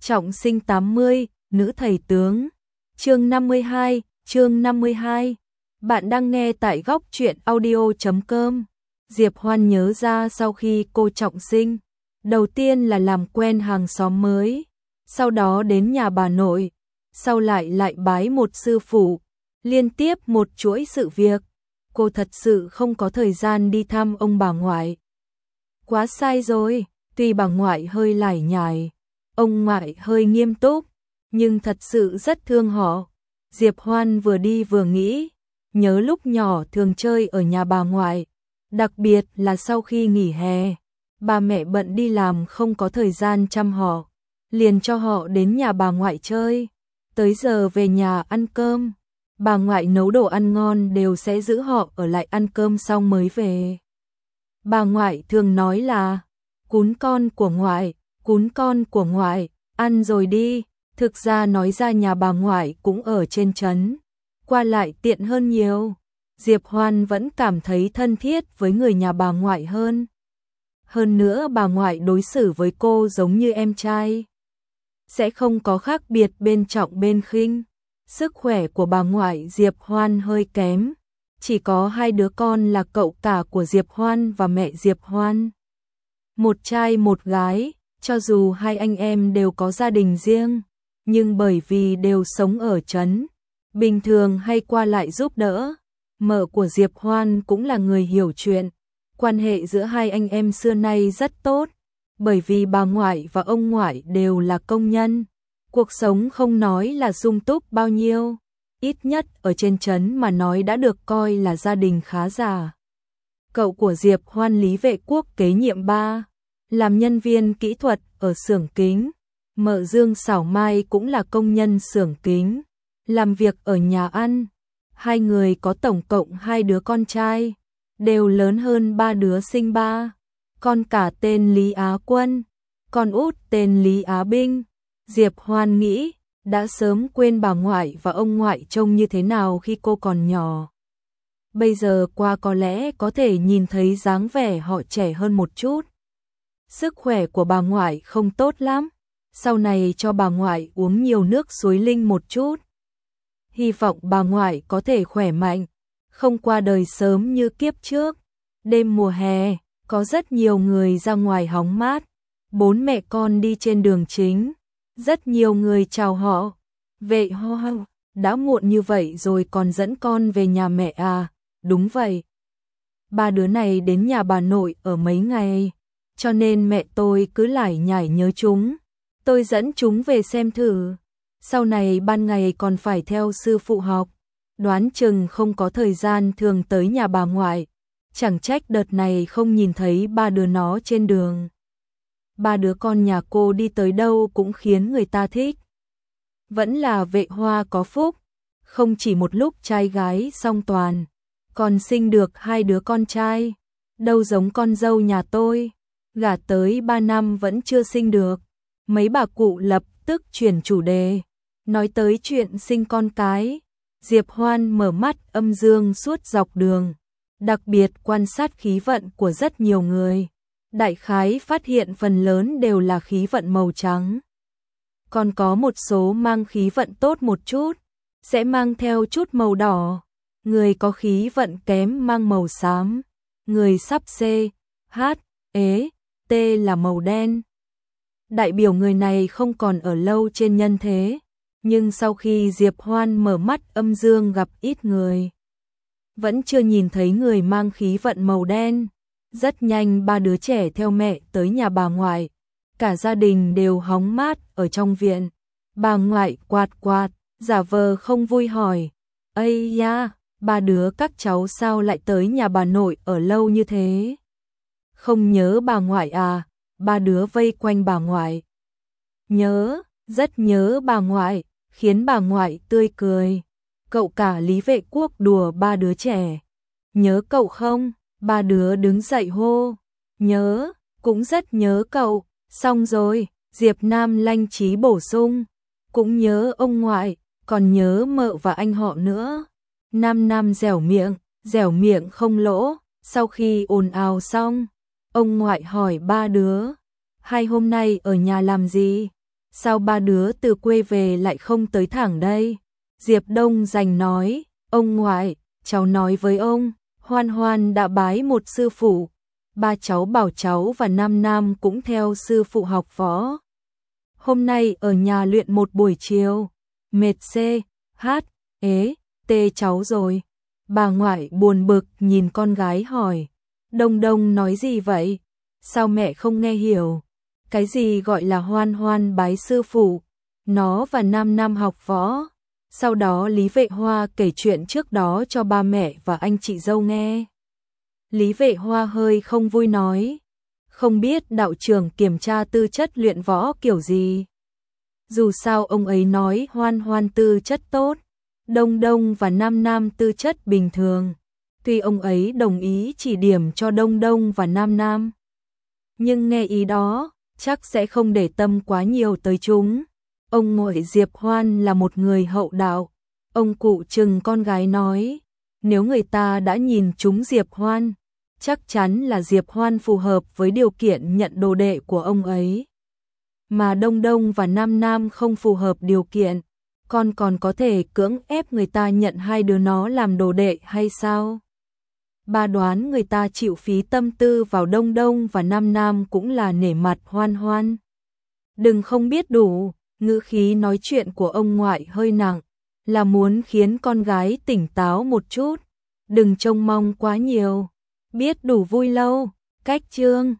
Trọng sinh 80, nữ thầy tướng. Chương 52, chương 52. Bạn đang nghe tại góc truyện audio.com. Diệp Hoan nhớ ra sau khi cô trọng sinh, đầu tiên là làm quen hàng xóm mới, sau đó đến nhà bà nội, sau lại bái một sư phụ, liên tiếp một chuỗi sự việc. Cô thật sự không có thời gian đi thăm ông bà ngoại. Quá sai rồi, tuy bà ngoại hơi lải nhải, ông ngoại hơi nghiêm túc, nhưng thật sự rất thương họ. Diệp Hoan vừa đi vừa nghĩ, nhớ lúc nhỏ thường chơi ở nhà bà ngoại, đặc biệt là sau khi nghỉ hè, bà mẹ bận đi làm không có thời gian chăm họ, liền cho họ đến nhà bà ngoại chơi. Tới giờ về nhà ăn cơm, bà ngoại nấu đồ ăn ngon đều sẽ giữ họ ở lại ăn cơm xong mới về. Bà ngoại thường nói là, cún con của ngoại, cún con của ngoại, ăn rồi đi. Thực ra nói ra nhà bà ngoại cũng ở trên trấn, qua lại tiện hơn nhiều. Diệp Hoan vẫn cảm thấy thân thiết với người nhà bà ngoại hơn. Hơn nữa bà ngoại đối xử với cô giống như em trai, sẽ không có khác biệt bên trọng bên khinh. Sức khỏe của bà ngoại Diệp Hoan hơi kém, chỉ có hai đứa con là cậu cả của Diệp Hoan và mẹ Diệp Hoan. Một trai một gái, cho dù hai anh em đều có gia đình riêng, nhưng bởi vì đều sống ở trấn, bình thường hay qua lại giúp đỡ. Mợ của Diệp Hoan cũng là người hiểu chuyện, quan hệ giữa hai anh em xưa nay rất tốt, bởi vì bà ngoại và ông ngoại đều là công nhân, cuộc sống không nói là sung túc bao nhiêu, ít nhất ở trên trấn mà nói đã được coi là gia đình khá giả. Cậu của Diệp Hoan Lý Vệ Quốc kế nhiệm 3, làm nhân viên kỹ thuật ở xưởng kính. Mợ Dương Sảo Mai cũng là công nhân xưởng kính, làm việc ở nhà ăn. Hai người có tổng cộng 2 đứa con trai, đều lớn hơn 3 đứa sinh 3. Con cả tên Lý Á Quân, con út tên Lý Á Binh. Diệp Hoan nghĩ, đã sớm quên bà ngoại và ông ngoại trông như thế nào khi cô còn nhỏ. Bây giờ qua có lẽ có thể nhìn thấy dáng vẻ họ trẻ hơn một chút. Sức khỏe của bà ngoại không tốt lắm, sau này cho bà ngoại uống nhiều nước suối linh một chút. Hy vọng bà ngoại có thể khỏe mạnh, không qua đời sớm như kiếp trước. Đêm mùa hè, có rất nhiều người ra ngoài hóng mát, 4 mẹ con đi trên đường chính, rất nhiều người chào họ. Vệ Hoa, đã muộn như vậy rồi còn dẫn con về nhà mẹ à? Đúng vậy. 3 đứa này đến nhà bà nội ở mấy ngày, cho nên mẹ tôi cứ lải nhải nhớ chúng. Tôi dẫn chúng về xem thử. Sau này ban ngày còn phải theo sư phụ học, đoán chừng không có thời gian thường tới nhà bà ngoại. Chẳng trách đợt này không nhìn thấy 3 đứa nó trên đường. 3 đứa con nhà cô đi tới đâu cũng khiến người ta thích. Vẫn là Vệ Hoa có phúc, không chỉ một lúc trai gái song toàn, còn sinh được 2 đứa con trai. Đâu giống con dâu nhà tôi, gả tới 3 năm vẫn chưa sinh được. Mấy bà cụ lập tức chuyển chủ đề, nói tới chuyện sinh con cái. Diệp Hoan mở mắt âm dương suốt dọc đường, đặc biệt quan sát khí vận của rất nhiều người. Đại khái phát hiện phần lớn đều là khí vận màu trắng. Còn có một số mang khí vận tốt một chút, sẽ mang theo chút màu đỏ. Người có khí vận kém mang màu xám. Người sắp C, H, E, T là màu đen. Đại biểu người này không còn ở lâu trên nhân thế, nhưng sau khi Diệp Hoan mở mắt âm dương gặp ít người, vẫn chưa nhìn thấy người mang khí vận màu đen. Rất nhanh 3 đứa trẻ theo mẹ tới nhà bà ngoại, cả gia đình đều hóng mát ở trong viện. Bà ngoại quạt quạt, giả vờ không vui hỏi, ây da, 3 đứa các cháu sao lại tới nhà bà nội ở lâu như thế? Không nhớ bà ngoại à? 3 đứa vây quanh bà ngoại. Nhớ, rất nhớ bà ngoại, khiến bà ngoại tươi cười. Cậu cả Lý Vệ Quốc đùa 3 đứa trẻ. Nhớ cậu không? 3 đứa đứng dậy hô. Nhớ, cũng rất nhớ cậu. Xong rồi, Diệp Nam lanh trí bổ sung. Cũng nhớ ông ngoại, còn nhớ mợ và anh họ nữa. Nam dẻo miệng không lỗ. Sau khi ồn ào xong, ông ngoại hỏi 3 đứa, hai hôm nay ở nhà làm gì? sao ba đứa từ quê về lại không tới thẳng đây? Diệp Đông Dành nói, ông ngoại, cháu nói với ông, Hoan Hoan đã bái một sư phụ, ba cháu bảo cháu và Nam Nam cũng theo sư phụ học võ. Hôm nay ở nhà luyện một buổi chiều, mệt tê cháu rồi. Bà ngoại buồn bực nhìn con gái hỏi, Đông Đông nói gì vậy? Sao mẹ không nghe hiểu? Cái gì gọi là Hoan Hoan bái sư phụ? Nó và Nam Nam học võ. Sau đó Lý Vệ Hoa kể chuyện trước đó cho ba mẹ và anh chị dâu nghe. Lý Vệ Hoa hơi không vui nói, không biết đạo trưởng kiểm tra tư chất luyện võ kiểu gì. Dù sao ông ấy nói Hoan Hoan tư chất tốt, Đông Đông và Nam Nam tư chất bình thường. Tuy ông ấy đồng ý chỉ điểm cho Đông Đông và Nam Nam, nhưng nghe ý đó, chắc sẽ không để tâm quá nhiều tới chúng. Ông ngoại Diệp Hoan là một người hậu đạo. Ông cụ trừng con gái nói, nếu người ta đã nhìn trúng Diệp Hoan, chắc chắn là Diệp Hoan phù hợp với điều kiện nhận đồ đệ của ông ấy. Mà Đông Đông và Nam Nam không phù hợp điều kiện, con còn có thể cưỡng ép người ta nhận hai đứa nó làm đồ đệ hay sao? Ba đoán người ta chịu phí tâm tư vào Đông Đông và Nam Nam cũng là nể mặt Hoan Hoan. Đừng không biết đủ, ngữ khí nói chuyện của ông ngoại hơi nặng, là muốn khiến con gái tỉnh táo một chút. Đừng trông mong quá nhiều, biết đủ vui lâu. Cách chương